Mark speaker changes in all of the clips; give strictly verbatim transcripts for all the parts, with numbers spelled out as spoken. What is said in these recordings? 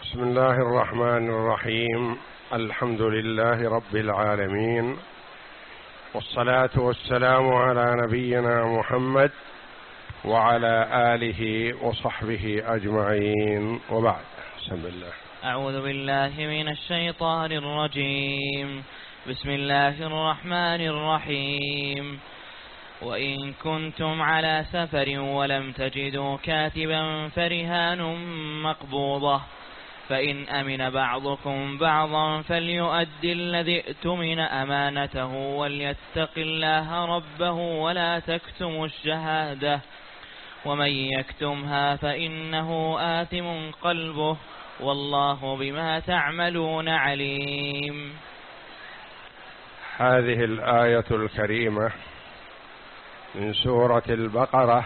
Speaker 1: بسم الله الرحمن الرحيم. الحمد لله رب العالمين، والصلاة والسلام على نبينا محمد وعلى آله وصحبه أجمعين، وبعد. بسم الله.
Speaker 2: أعوذ بالله من الشيطان الرجيم. بسم الله الرحمن الرحيم. وإن كنتم على سفر ولم تجدوا كاتبا فرهان مقبوضة، فإن أمن بعضكم بعضا فليؤدي الذي ائتمن أمانته وليتق الله ربه ولا تكتموا الشهادة، ومن يكتمها فإنه آثم قلبه والله بما تعملون عليم.
Speaker 1: هذه الآية الكريمة من سورة البقرة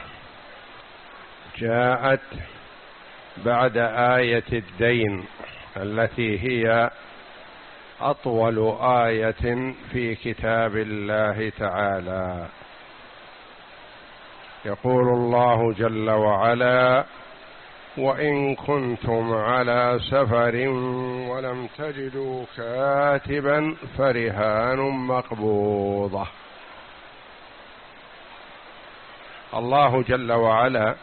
Speaker 1: جاءت بعد آية الدين التي هي أطول آية في كتاب الله تعالى. يقول الله جل وعلا: وإن كنتم على سفر ولم تجدوا كاتبا فرهان مقبوضة. الله جل وعلا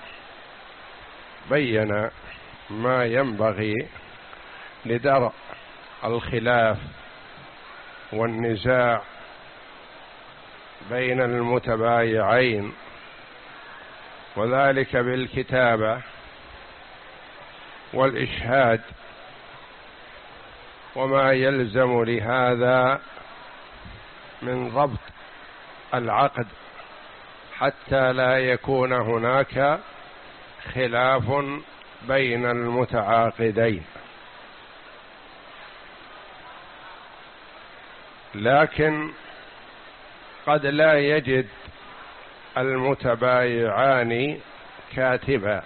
Speaker 1: بين ما ينبغي لدرء الخلاف والنزاع بين المتبايعين، وذلك بالكتابة والإشهاد، وما يلزم لهذا من ضبط العقد حتى لا يكون هناك خلاف بين المتعاقدين. لكن قد لا يجد المتبايعان كاتبا،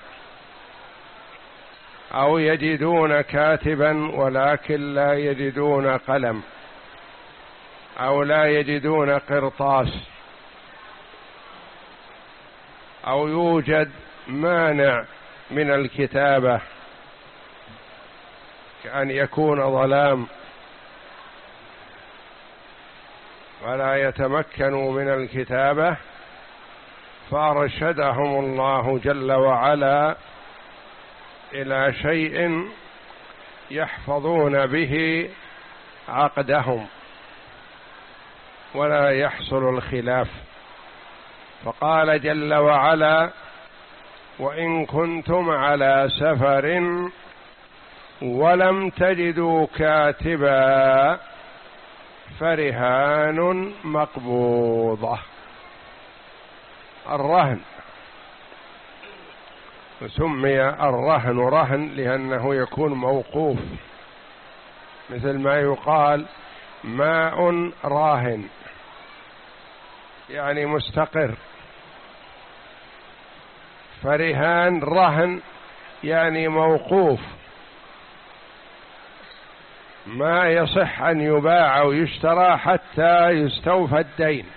Speaker 1: أو يجدون كاتبا ولكن لا يجدون قلم، أو لا يجدون قرطاس، أو يوجد مانع من الكتابة كأن يكون ظلام ولا يتمكنوا من الكتابة، فأرشدهم الله جل وعلا إلى شيء يحفظون به عقدهم ولا يحصل الخلاف. فقال جل وعلا: وإن كنتم على سفر ولم تجدوا كاتبا فرهان مقبوضة. الرهن سمي الرهن رهن لأنه يكون موقوف، مثل ما يقال ماء راهن، يعني مستقر. فرهان رهن يعني موقوف، ما يصح أن يباع أو يشترى حتى يستوفى الدين.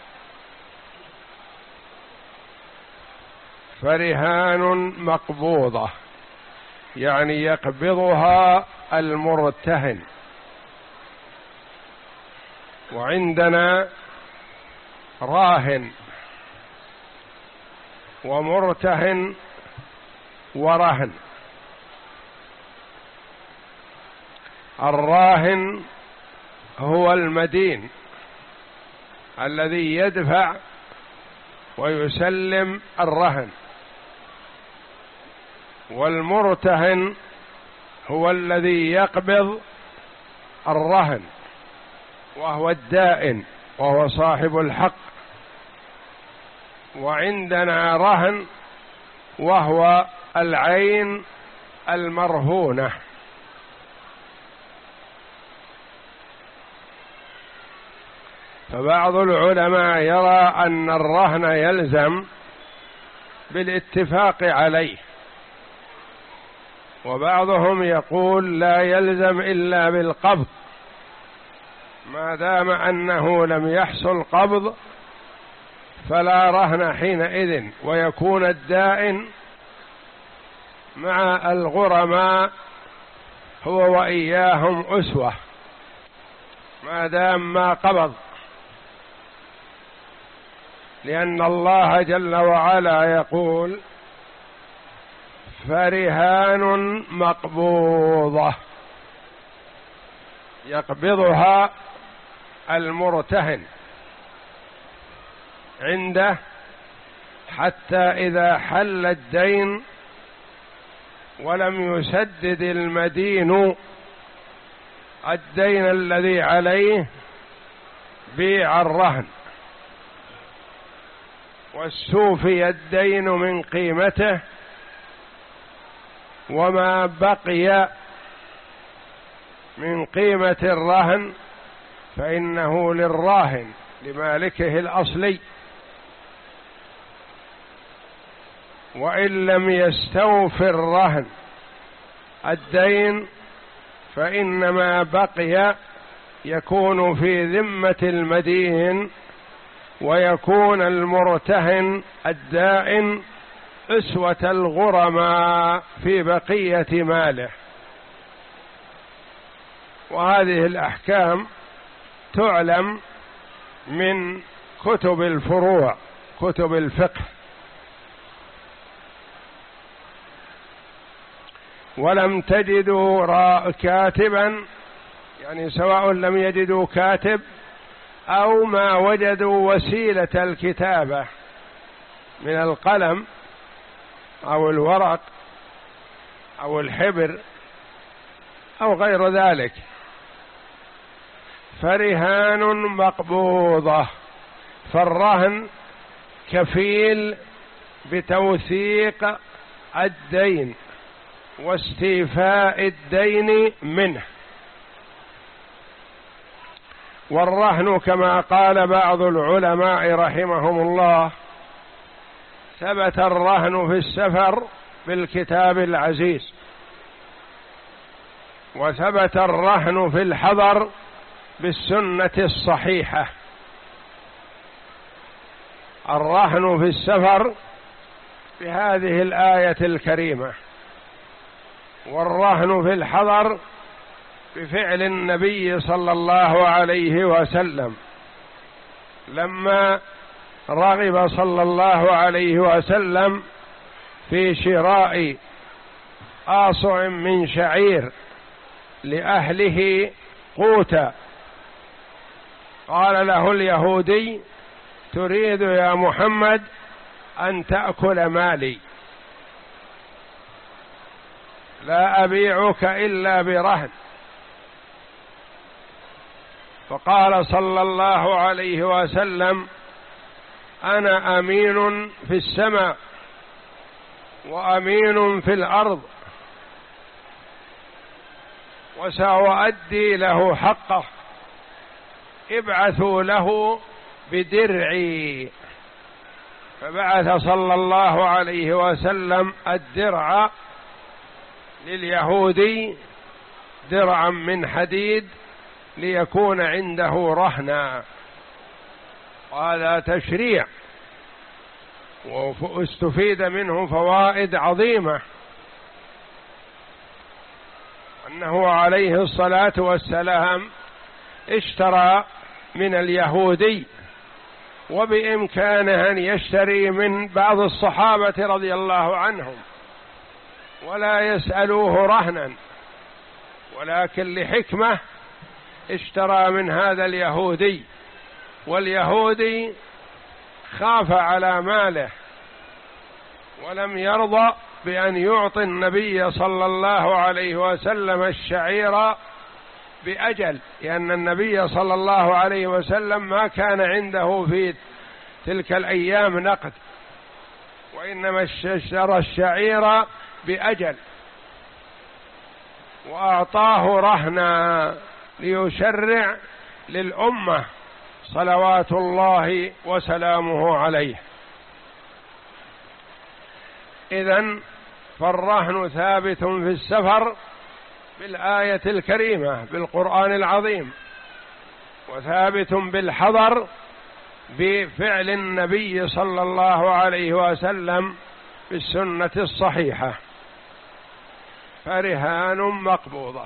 Speaker 1: فرهان مقبوضة يعني يقبضها المرتهن. وعندنا راهن ومرتهن ورهن. الراهن هو المدين الذي يدفع ويسلم الرهن، والمرتهن هو الذي يقبض الرهن وهو الدائن وهو صاحب الحق. وعندنا رهن وهو العين المرهونة. فبعض العلماء يرى أن الرهن يلزم بالاتفاق عليه، وبعضهم يقول لا يلزم إلا بالقبض، ما دام أنه لم يحصل قبض فلا رهن حينئذ، ويكون الدائن مع الغرماء هو وإياهم أسوة ما دام ما قبض، لأن الله جل وعلا يقول فرهان مقبوضة يقبضها المرتهن عنده حتى إذا حل الدين ولم يسدد المدين الدين الذي عليه بيع الرهن واستوفي الدين من قيمته، وما بقي من قيمة الرهن فإنه للراهن لمالكه الأصلي، وإن لم يستوف الرهن الدين فإنما بقي يكون في ذمة المدين، ويكون المرتهن الدائن أسوة الغرماء في بقية ماله. وهذه الأحكام تعلم من كتب الفروع، كتب الفقه. ولم تجدوا كاتبا، يعني سواء لم يجدوا كاتب أو ما وجدوا وسيلة الكتابة من القلم أو الورق أو الحبر أو غير ذلك، فرهان مقبوضة، فالرهن كفيل بتوثيق الدين واستيفاء الدين منه. والرهن كما قال بعض العلماء رحمهم الله ثبت الرهن في السفر بالكتاب العزيز، وثبت الرهن في الحضر بالسنة الصحيحة. الرهن في السفر بهذه الآية الكريمة، والرهن في الحضر بفعل النبي صلى الله عليه وسلم لما رغب صلى الله عليه وسلم في شراء آصع من شعير لأهله قوتا، قال له اليهودي: تريد يا محمد أن تأكل مالي، لا أبيعك إلا برهن. فقال صلى الله عليه وسلم: أنا أمين في السماء وأمين في الأرض، وسأؤدي له حقه، ابعثوا له بدرعي. فبعث صلى الله عليه وسلم الدرع لليهودي، درعا من حديد ليكون عنده رهنا. وهذا تشريع واستفيد منه فوائد عظيمة، أنه عليه الصلاة والسلام اشترى من اليهودي، وبإمكانه أن يشتري من بعض الصحابة رضي الله عنهم ولا يسألوه رهنا، ولكن لحكمة اشترى من هذا اليهودي، واليهودي خاف على ماله ولم يرضى بأن يعطي النبي صلى الله عليه وسلم الشعير بأجل، لأن النبي صلى الله عليه وسلم ما كان عنده في تلك الأيام نقد، وإنما اشترى الشعير بأجل وأعطاه رهنا ليشرع للأمة صلوات الله وسلامه عليه. إذن فالرهن ثابت في السفر بالآية الكريمة بالقرآن العظيم، وثابت بالحضر بفعل النبي صلى الله عليه وسلم بالسنة الصحيحة. فرهان مقبوضة.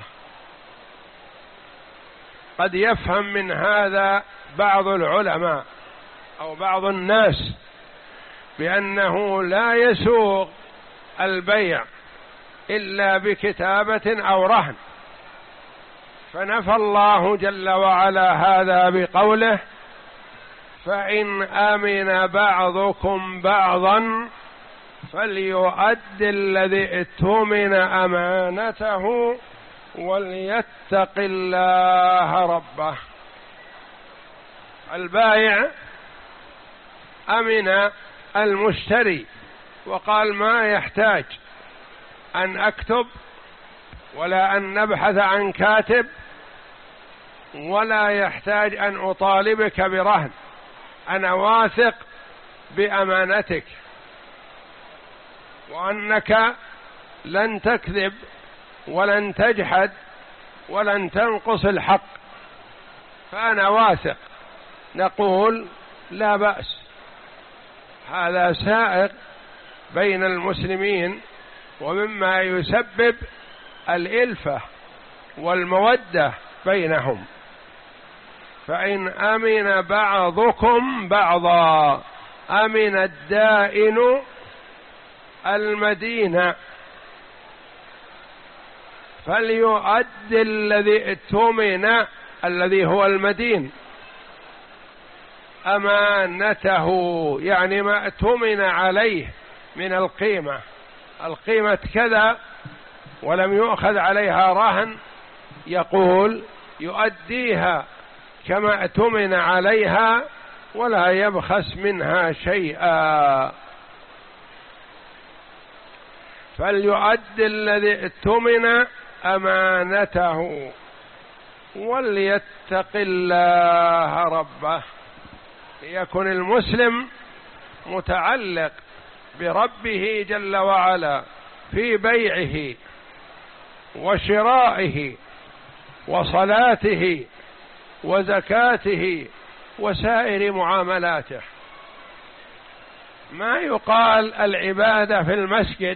Speaker 1: قد يفهم من هذا بعض العلماء أو بعض الناس بأنه لا يسوغ البيع إلا بكتابة أو رهن، فنفى الله جل وعلا هذا بقوله: فإن أمن بعضكم بعضا فليؤد الذي اؤتمن أمانته وليتق الله ربه. البائع أمن المشتري وقال: ما يحتاج أن أكتب ولا أن نبحث عن كاتب ولا يحتاج أن أطالبك برهن، أنا واثق بأمانتك وأنك لن تكذب ولن تجحد ولن تنقص الحق، فأنا واثق. نقول: لا بأس، هذا سائغ بين المسلمين ومما يسبب الإلفة والمودة بينهم. فإن أمن بعضكم بعضا، أمن الدائن المدين فليؤد الذي اؤتمن، الذي هو المدين، أمانته، يعني ما اؤتمن عليه من القيمة، القيمة كذا ولم يؤخذ عليها رهن، يقول يؤديها كما اؤتمن عليها ولا يبخس منها شيئا. فليؤد الذي اؤتمن أمانته وليتق الله ربه. ليكن المسلم متعلق بربه جل وعلا في بيعه وشرائه وصلاته وزكاته وسائر معاملاته. ما يقال العبادة في المسجد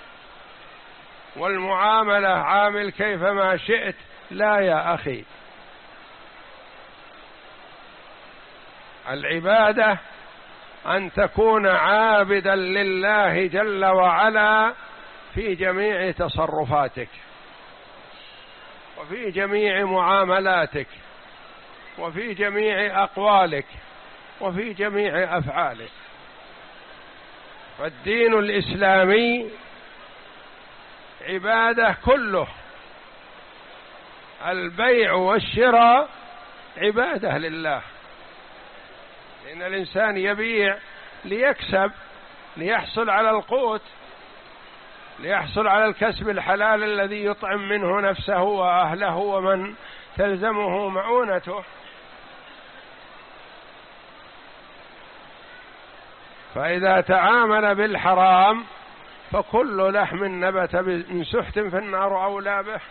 Speaker 1: والمعاملة عامل كيفما شئت، لا يا أخي، العبادة أن تكون عابدا لله جل وعلا في جميع تصرفاتك وفي جميع معاملاتك وفي جميع أقوالك وفي جميع أفعالك. فالدين الإسلامي عبادة كله، البيع والشراء عبادة لله، لأن الإنسان يبيع ليكسب، ليحصل على القوت، ليحصل على الكسب الحلال الذي يطعم منه نفسه وأهله ومن تلزمه معونته. فإذا تعامل بالحرام فكل لحم نبت من سحت فالنار أولى به.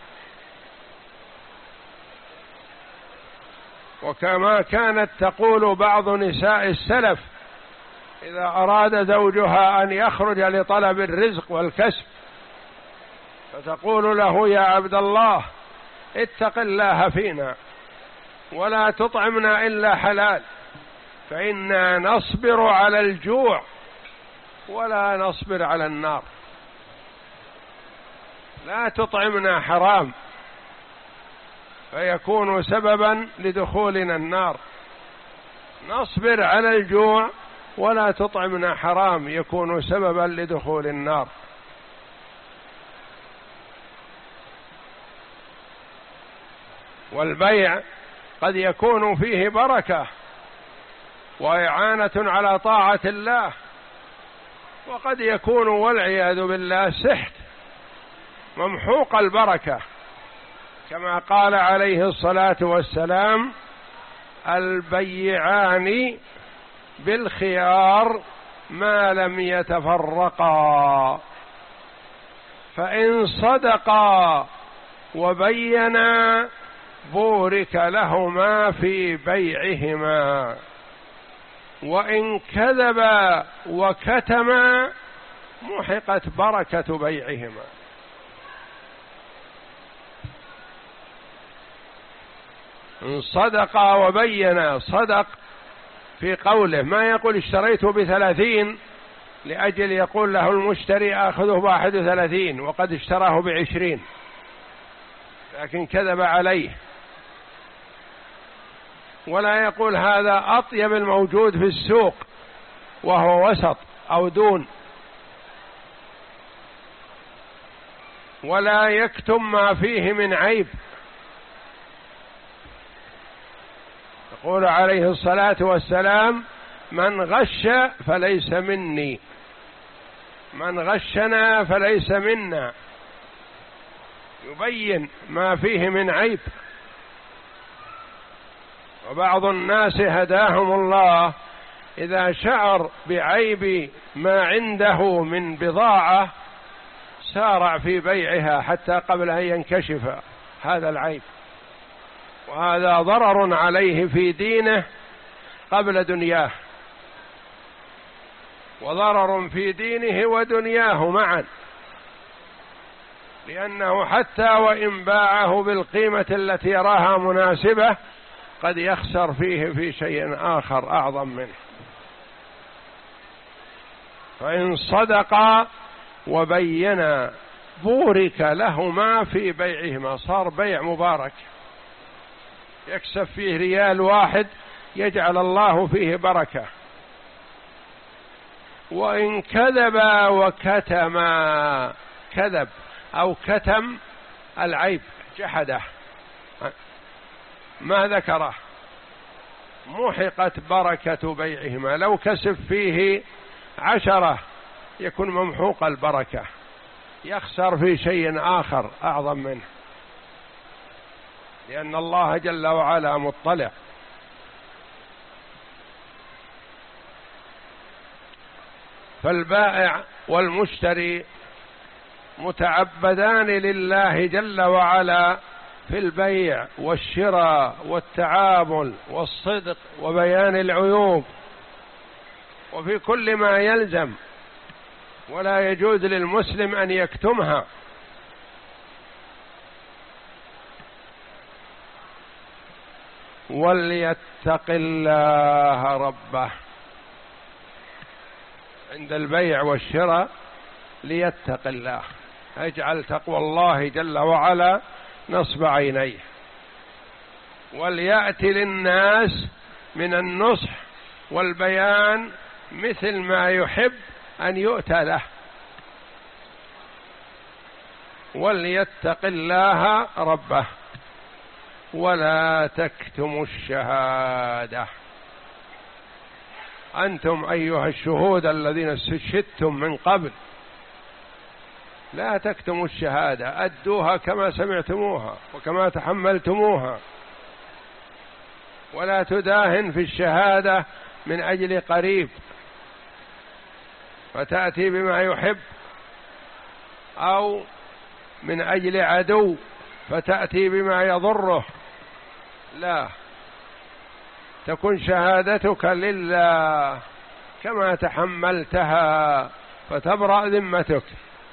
Speaker 1: وكما كانت تقول بعض نساء السلف إذا أراد زوجها أن يخرج لطلب الرزق والكسب فتقول له: يا عبد الله اتق الله فينا ولا تطعمنا إلا حلال، فإنا نصبر على الجوع ولا نصبر على النار. لا تطعمنا حرام فيكون سببا لدخولنا النار، نصبر على الجوع ولا تطعمنا حرام يكون سببا لدخول النار. والبيع قد يكون فيه بركة وإعانة على طاعة الله، وقد يكون والعياذ بالله سحت ممحوق البركة، كما قال عليه الصلاة والسلام: البيعان بالخيار ما لم يتفرقا، فإن صدقا وبينا بورك لهما في بيعهما، وإن كذبا وكتما محقت بركة بيعهما. إن صدق وبين، صدق في قوله، ما يقول اشتريته بثلاثين لأجل يقول له المشتري آخذه بواحد وثلاثين وقد اشتراه بعشرين، لكن كذب عليه. ولا يقول هذا أطيب الموجود في السوق وهو وسط أو دون. ولا يكتم ما فيه من عيب. يقول عليه الصلاة والسلام: من غش فليس مني، من غشنا فليس منا. يبين ما فيه من عيب. وبعض الناس هداهم الله إذا شعر بعيب ما عنده من بضاعة سارع في بيعها حتى قبل أن ينكشف هذا العيب، وهذا ضرر عليه في دينه قبل دنياه، وضرر في دينه ودنياه معا، لأنه حتى وإن باعه بالقيمة التي يراها مناسبة قد يخسر فيه في شيء آخر أعظم منه. فإن صدقا وبينا بورك لهما في بيعهما، صار بيع مبارك يكسب فيه ريال واحد يجعل الله فيه بركة. وإن كذبا وكتما، كذب أو كتم العيب، جحده ما ذكره، محقت بركة بيعهما. لو كسب فيه عشرة يكون ممحوق البركة، يخسر في شيء آخر أعظم منه، لأن الله جل وعلا مطلع. فالبائع والمشتري متعبدان لله جل وعلا في البيع والشراء والتعامل والصدق وبيان العيوب وفي كل ما يلزم، ولا يجوز للمسلم أن يكتمها. وليتق الله ربه عند البيع والشراء، ليتق الله، اجعل تقوى الله جل وعلا نصب عينيه. وليأتي للناس من النصح والبيان مثل ما يحب أن يؤتى له. وليتق الله ربه ولا تكتموا الشهادة. أنتم أيها الشهود الذين استشهدتم من قبل لا تكتموا الشهادة، أدوها كما سمعتموها وكما تحملتموها، ولا تداهن في الشهادة من أجل قريب فتأتي بما يحب، أو من أجل عدو فتأتي بما يضره. لا، تكن شهادتك لله كما تحملتها فتبرأ ذمتك.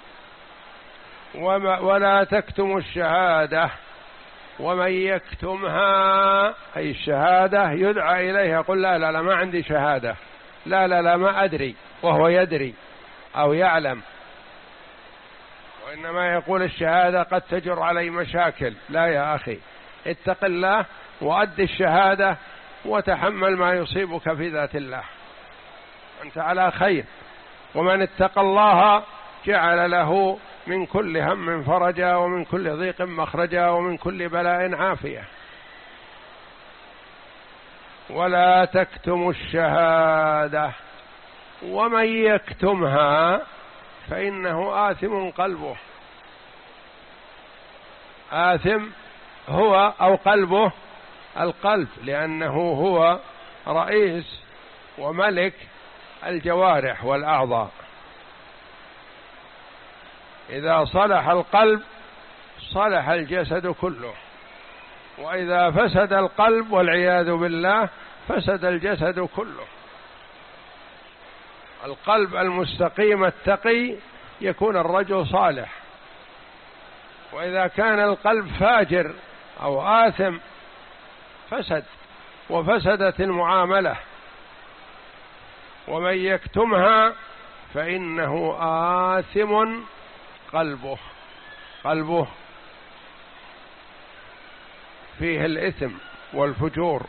Speaker 1: ولا تكتم الشهادة، ومن يكتمها أي الشهادة يدعى إليها يقول لا لا لا ما عندي شهادة، لا لا لا ما أدري، وهو يدري أو يعلم، وإنما يقول الشهادة قد تجر علي مشاكل. لا يا أخي، اتق الله وأد الشهادة وتحمل ما يصيبك في ذات الله، أنت على خير. ومن اتقى الله جعل له من كل هم فرجا ومن كل ضيق مخرجا ومن كل بلاء عافية. ولا تكتموا الشهادة ومن يكتمها فإنه آثم قلبه. آثم هو أو قلبه، القلب، لأنه هو رئيس وملك الجوارح والأعضاء. إذا صلح القلب صلح الجسد كله، وإذا فسد القلب والعياذ بالله فسد الجسد كله. القلب المستقيم التقي يكون الرجل صالح، وإذا كان القلب فاجر أو آثم فسد وفسدت المعاملة، ومن يكتمها فإنه آثم قلبه، قلبه فيه الإثم والفجور.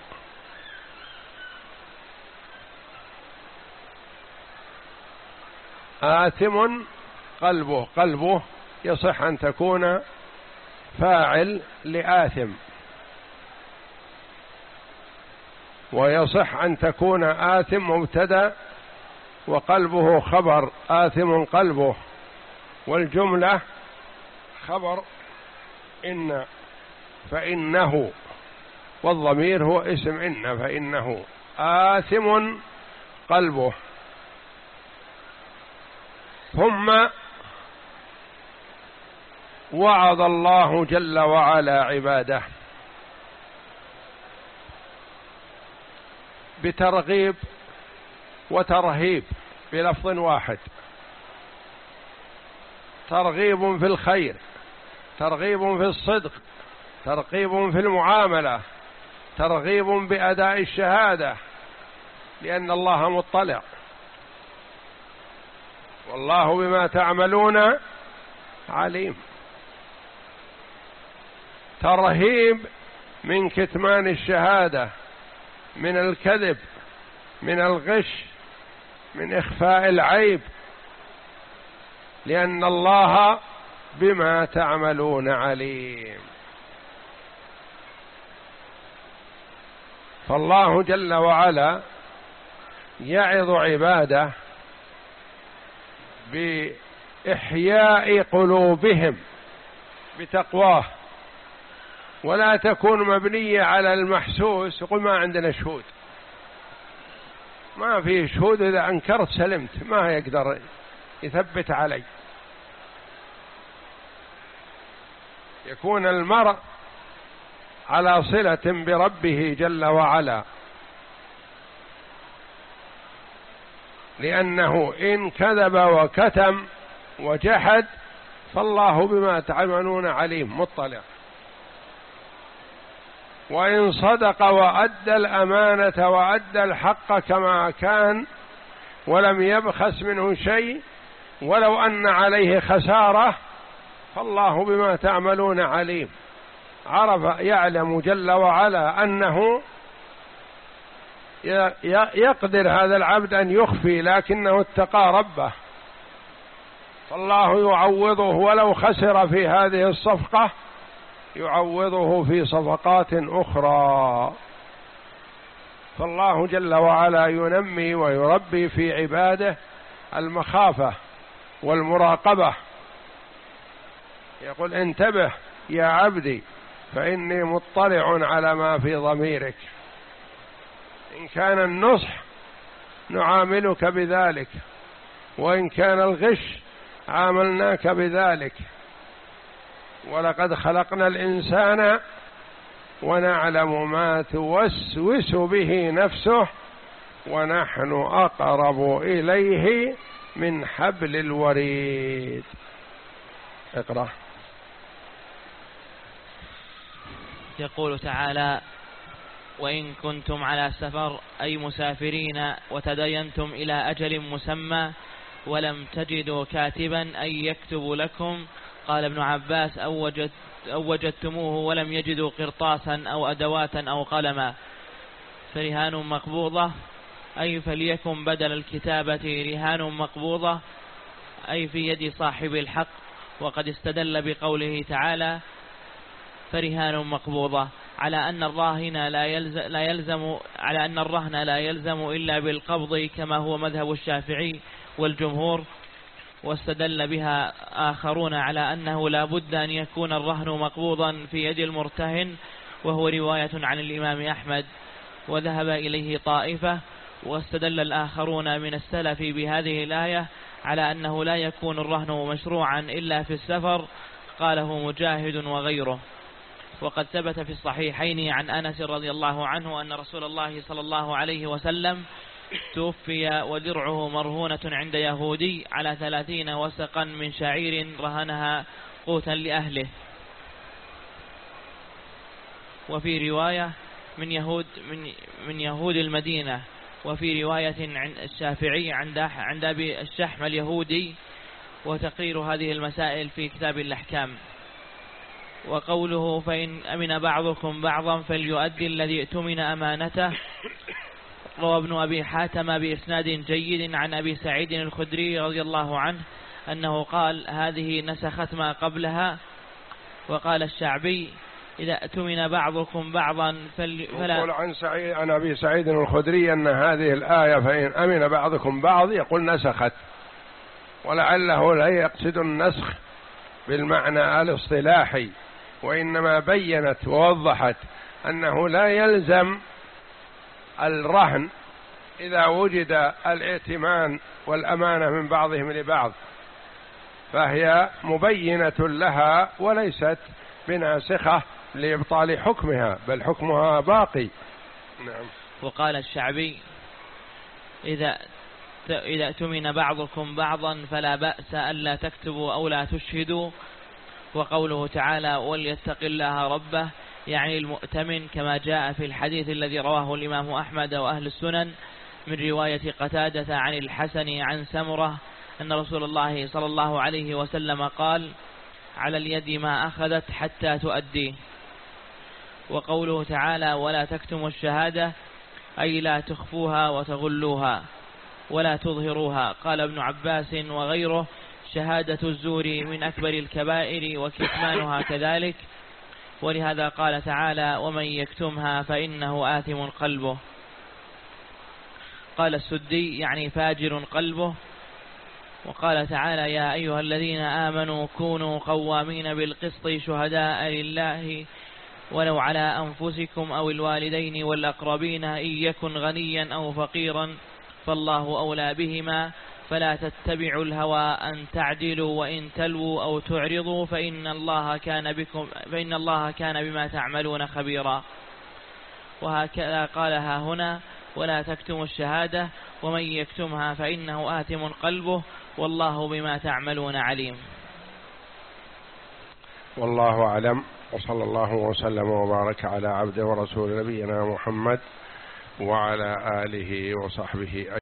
Speaker 1: آثم قلبه، قلبه يصح أن تكون فاعل لآثم، ويصح أن تكون آثم مبتدأ وقلبه خبر آثم قلبه، والجملة خبر إن فإنه، والضمير هو اسم إن، فإنه آثم قلبه. ثم وعظ الله جل وعلا عباده بترغيب وترهيب بلفظ واحد، ترغيب في الخير، ترغيب في الصدق، ترغيب في المعاملة، ترغيب بأداء الشهادة، لأن الله مطلع، والله بما تعملون عليم. ترهيب من كتمان الشهادة، من الكذب، من الغش، من إخفاء العيب، لأن الله بما تعملون عليم. فالله جل وعلا يعظ عباده بإحياء قلوبهم بتقواه، ولا تكون مبنية على المحسوس. يقول ما عندنا شهود، ما في شهود، إذا أنكرت سلمت، ما يقدر يثبت علي. يكون المرء على صلة بربه جل وعلا، لأنه إن كذب وكتم وجحد فالله بما تعملون عليم مطلع، وإن صدق وأدى الأمانة وأدى الحق كما كان ولم يبخس منه شيء ولو أن عليه خسارة فالله بما تعملون عليم. عرف يعلم جل وعلا أنه يقدر هذا العبد أن يخفي، لكنه اتقى ربه، فالله يعوضه ولو خسر في هذه الصفقة يعوضه في صفقات أخرى. فالله جل وعلا ينمي ويربي في عباده المخافة والمراقبة. يقول انتبه يا عبدي فإني مطلع على ما في ضميرك. إن كان النصح نعاملك بذلك، وإن كان الغش عاملناك بذلك. ولقد خلقنا الإنسان ونعلم ما توسوس به نفسه ونحن أقرب إليه من حبل الوريد. اقرأ.
Speaker 2: يقول تعالى: وإن كنتم على سفر أي مسافرين وتدينتم إلى أجل مسمى ولم تجدوا كاتبا أي يكتب لكم، قال ابن عباس: أو, وجد أو وجدتموه ولم يجدوا قرطاسا أو أدواتا أو قلما فرهان مقبوضة، أي فليكن بدل الكتابة رهان مقبوضة، أي في يد صاحب الحق. وقد استدل بقوله تعالى فرهان مقبوضة على أن الراهن لا يلزم, لا يلزم على أن الرهن لا يلزم إلا بالقبض كما هو مذهب الشافعي والجمهور. واستدل بها آخرون على أنه لا بد أن يكون الرهن مقبوضا في يد المرتهن، وهو رواية عن الإمام أحمد وذهب إليه طائفة. واستدل الآخرون من السلف بهذه الآية على أنه لا يكون الرهن مشروعا إلا في السفر، قاله مجاهد وغيره. وقد ثبت في الصحيحين عن أنس رضي الله عنه أن رسول الله صلى الله عليه وسلم توفي ودرعه مرهونة عند يهودي على ثلاثين وسقا من شعير رهنها قوتا لأهله. وفي رواية من يهود من من يهود المدينة. وفي رواية عند الشافعي عند عند أبي الشحم اليهودي. وتقرير هذه المسائل في كتاب الأحكام. وقوله فإن أمن بعضكم بعضا فليؤدي الذي اؤتمن أمانته. روى ابن أبي حاتم بإسناد جيد عن أبي سعيد الخدري رضي الله عنه أنه قال هذه نسخت ما قبلها. وقال الشعبي إذا اؤتمن بعضكم بعضا فلا
Speaker 1: يقول عن سعيد عن أبي سعيد الخدري أن هذه الآية فإن أمن بعضكم بعض يقول نسخت، ولعله لا يقصد النسخ بالمعنى الاصطلاحي، وإنما بينت ووضحت أنه لا يلزم الرهن إذا وجد الائتمان والأمانة من بعضهم لبعض، فهي مبينة لها وليست بناسخة لإبطال حكمها، بل حكمها باقي. نعم.
Speaker 2: وقال الشعبي إذا إذا اؤتمن بعضكم بعضا فلا بأس ألا تكتبوا أو لا تشهدوا. وقوله تعالى وليتق الله ربه يعني المؤتمن، كما جاء في الحديث الذي رواه الإمام أحمد وأهل السنن من رواية قتادة عن الحسن عن سمرة أن رسول الله صلى الله عليه وسلم قال على اليد ما أخذت حتى تؤديه. وقوله تعالى ولا تكتموا الشهادة أي لا تخفوها وتغلوها ولا تظهروها. قال ابن عباس وغيره شهادة الزور من أكبر الكبائر وكتمانها كذلك، ولهذا قال تعالى ومن يكتمها فإنه آثم قلبه. قال السدي يعني فاجر قلبه. وقال تعالى يا أيها الذين آمنوا كونوا قوامين بالقسط شهداء لله ولو على أنفسكم أو الوالدين والأقربين إن يكن غنيا أو فقيرا فالله أولى بهما فلا تتبعوا الهوى أن تعدلوا وإن تلووا أو تعرضوا فإن الله كان بكم فإن الله كان بما تعملون خبيرا. وهكذا قالها هنا ولا تكتموا الشهادة ومن يكتمها فإنه آثم قلبه والله بما تعملون عليم.
Speaker 1: والله أعلم، وصلى الله وسلم وبارك على عبده ورسول نبينا محمد وعلى آله وصحبه أجمعين.